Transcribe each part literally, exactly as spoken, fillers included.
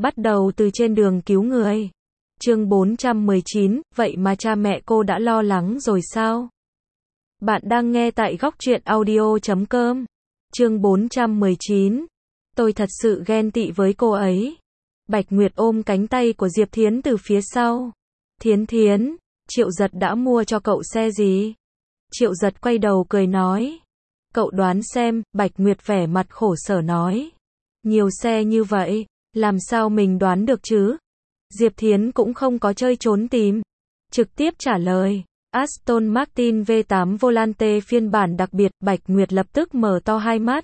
Bắt đầu từ trên đường cứu người. Chương bốn trăm mười chín, vậy mà cha mẹ cô đã lo lắng rồi sao? Bạn đang nghe tại góc truyện audio chấm com. Chương bốn trăm mười chín. Tôi thật sự ghen tị với cô ấy. Bạch Nguyệt ôm cánh tay của Diệp Thiến từ phía sau. Thiến Thiến, Triệu Giật đã mua cho cậu xe gì? Triệu Giật quay đầu cười nói. Cậu đoán xem, Bạch Nguyệt vẻ mặt khổ sở nói. Nhiều xe như vậy, làm sao mình đoán được chứ? Diệp Thiến cũng không có chơi trốn tìm. Trực tiếp trả lời. Aston Martin V tám Volante phiên bản đặc biệt. Bạch Nguyệt lập tức mở to hai mắt.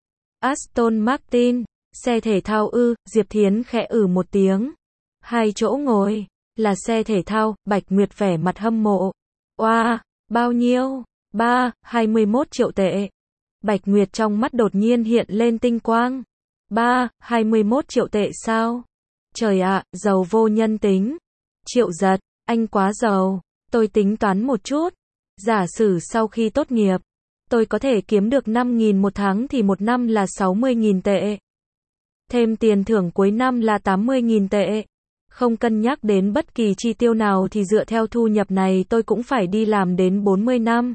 Aston Martin, xe thể thao ư? Diệp Thiến khẽ ử một tiếng. Hai chỗ ngồi, là xe thể thao. Bạch Nguyệt vẻ mặt hâm mộ. Oa, wow, bao nhiêu? Ba, hai mươi mốt triệu tệ. Bạch Nguyệt trong mắt đột nhiên hiện lên tinh quang. Ba, hai mươi mốt triệu tệ sao? Trời ạ, giàu vô nhân tính. Triệu Giật, anh quá giàu. Tôi tính toán một chút. Giả sử sau khi tốt nghiệp, tôi có thể kiếm được năm nghìn một tháng thì một năm là sáu mươi nghìn tệ. Thêm tiền thưởng cuối năm là tám mươi nghìn tệ. Không cân nhắc đến bất kỳ chi tiêu nào thì dựa theo thu nhập này tôi cũng phải đi làm đến bốn mươi năm.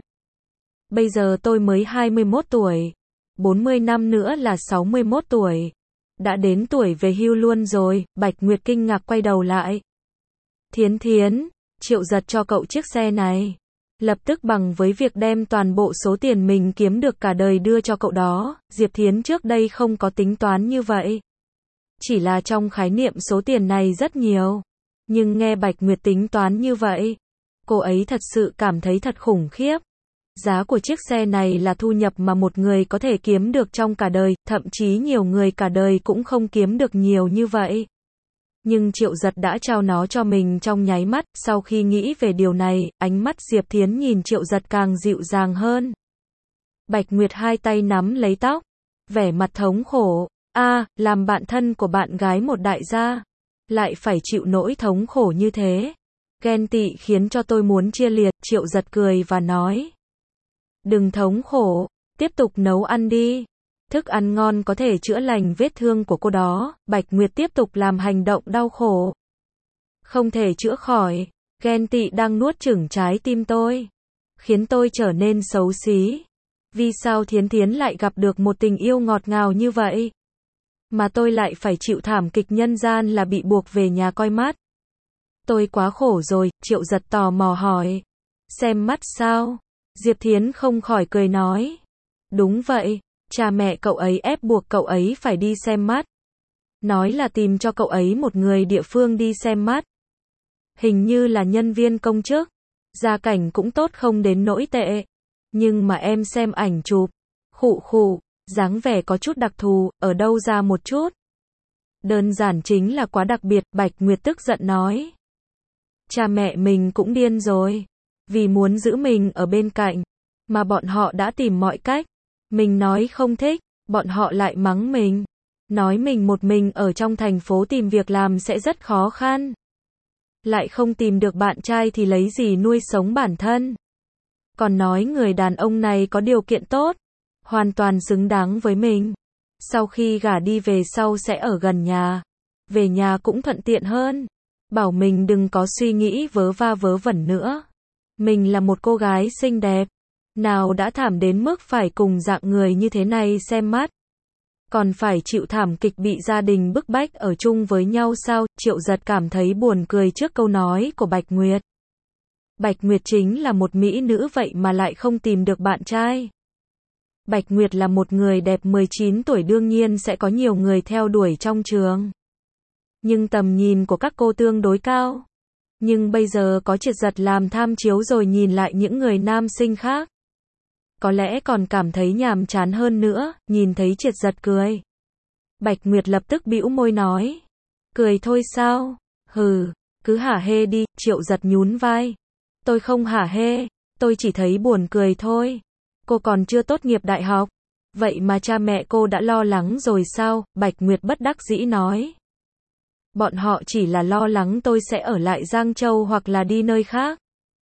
Bây giờ tôi mới hai mươi mốt tuổi. bốn mươi năm nữa là sáu mươi mốt tuổi. Đã đến tuổi về hưu luôn rồi. Bạch Nguyệt kinh ngạc quay đầu lại. Thiến Thiến, Triệu Giật cho cậu chiếc xe này. Lập tức bằng với việc đem toàn bộ số tiền mình kiếm được cả đời đưa cho cậu đó. Diệp Thiến trước đây không có tính toán như vậy. Chỉ là trong khái niệm số tiền này rất nhiều. Nhưng nghe Bạch Nguyệt tính toán như vậy, cô ấy thật sự cảm thấy thật khủng khiếp. Giá của chiếc xe này là thu nhập mà một người có thể kiếm được trong cả đời, thậm chí nhiều người cả đời cũng không kiếm được nhiều như vậy. Nhưng Triệu Giật đã trao nó cho mình trong nháy mắt. Sau khi nghĩ về điều này, ánh mắt Diệp Thiến nhìn Triệu Giật càng dịu dàng hơn. Bạch Nguyệt hai tay nắm lấy tóc, vẻ mặt thống khổ. A, à, làm bạn thân của bạn gái một đại gia, lại phải chịu nỗi thống khổ như thế. Ghen tị khiến cho tôi muốn chia liệt. Triệu Giật cười và nói. Đừng thống khổ, tiếp tục nấu ăn đi. Thức ăn ngon có thể chữa lành vết thương của cô đó. Bạch Nguyệt tiếp tục làm hành động đau khổ. Không thể chữa khỏi. Ghen tị đang nuốt chửng trái tim tôi, khiến tôi trở nên xấu xí. Vì sao Thiến Thiến lại gặp được một tình yêu ngọt ngào như vậy, mà tôi lại phải chịu thảm kịch nhân gian là bị buộc về nhà coi mắt? Tôi quá khổ rồi. Triệu Giật tò mò hỏi. Xem mắt sao? Diệp Thiến không khỏi cười nói. Đúng vậy, cha mẹ cậu ấy ép buộc cậu ấy phải đi xem mắt. Nói là tìm cho cậu ấy một người địa phương đi xem mắt. Hình như là nhân viên công chức. Gia cảnh cũng tốt không đến nỗi tệ. Nhưng mà em xem ảnh chụp. Khụ khụ, dáng vẻ có chút đặc thù, ở đâu ra một chút. Đơn giản chính là quá đặc biệt. Bạch Nguyệt tức giận nói. Cha mẹ mình cũng điên rồi. Vì muốn giữ mình ở bên cạnh, mà bọn họ đã tìm mọi cách. Mình nói không thích, bọn họ lại mắng mình. Nói mình một mình ở trong thành phố tìm việc làm sẽ rất khó khăn. Lại không tìm được bạn trai thì lấy gì nuôi sống bản thân. Còn nói người đàn ông này có điều kiện tốt, hoàn toàn xứng đáng với mình. Sau khi gả đi về sau sẽ ở gần nhà, về nhà cũng thuận tiện hơn. Bảo mình đừng có suy nghĩ vớ va vớ vẩn nữa. Mình là một cô gái xinh đẹp, nào đã thảm đến mức phải cùng dạng người như thế này xem mắt. Còn phải chịu thảm kịch bị gia đình bức bách ở chung với nhau sao? Triệu Giật cảm thấy buồn cười trước câu nói của Bạch Nguyệt. Bạch Nguyệt chính là một mỹ nữ vậy mà lại không tìm được bạn trai. Bạch Nguyệt là một người đẹp mười chín tuổi, đương nhiên sẽ có nhiều người theo đuổi trong trường. Nhưng tầm nhìn của các cô tương đối cao. Nhưng bây giờ có Triệt Giật làm tham chiếu rồi nhìn lại những người nam sinh khác, có lẽ còn cảm thấy nhàm chán hơn nữa. Nhìn thấy Triệt Giật cười, Bạch Nguyệt lập tức bĩu môi nói. Cười thôi sao? Hừ, cứ hả hê đi. Triệu Giật nhún vai. Tôi không hả hê, tôi chỉ thấy buồn cười thôi. Cô còn chưa tốt nghiệp đại học, vậy mà cha mẹ cô đã lo lắng rồi sao? Bạch Nguyệt bất đắc dĩ nói. Bọn họ chỉ là lo lắng tôi sẽ ở lại Giang Châu hoặc là đi nơi khác.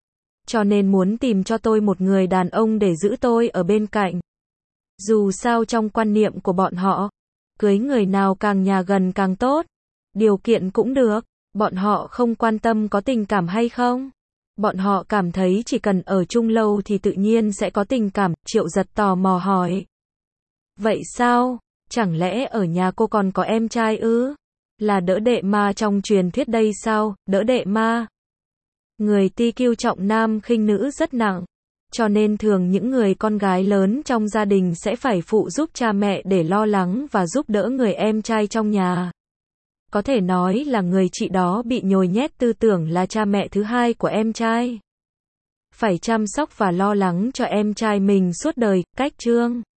Cho nên muốn tìm cho tôi một người đàn ông để giữ tôi ở bên cạnh. Dù sao trong quan niệm của bọn họ, cưới người nào càng nhà gần càng tốt. Điều kiện cũng được. Bọn họ không quan tâm có tình cảm hay không. Bọn họ cảm thấy chỉ cần ở chung lâu thì tự nhiên sẽ có tình cảm, Triệu Giật tò mò hỏi. Vậy sao? Chẳng lẽ ở nhà cô còn có em trai ư? Là đỡ đệ ma trong truyền thuyết đây sao? Đỡ đệ ma. Người ti kiêu trọng nam khinh nữ rất nặng. Cho nên thường những người con gái lớn trong gia đình sẽ phải phụ giúp cha mẹ để lo lắng và giúp đỡ người em trai trong nhà. Có thể nói là người chị đó bị nhồi nhét tư tưởng là cha mẹ thứ hai của em trai. Phải chăm sóc và lo lắng cho em trai mình suốt đời, cách chương.